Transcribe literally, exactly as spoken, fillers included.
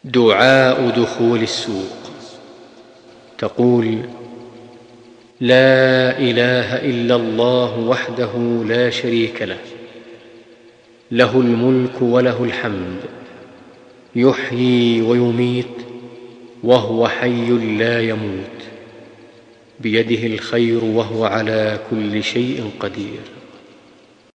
دعاء دخول السوق. تقول: لا اله الا الله وحده لا شريك له، له الملك وله الحمد، يحيي ويميت وهو حي لا يموت، بيده الخير وهو على كل شيء قدير.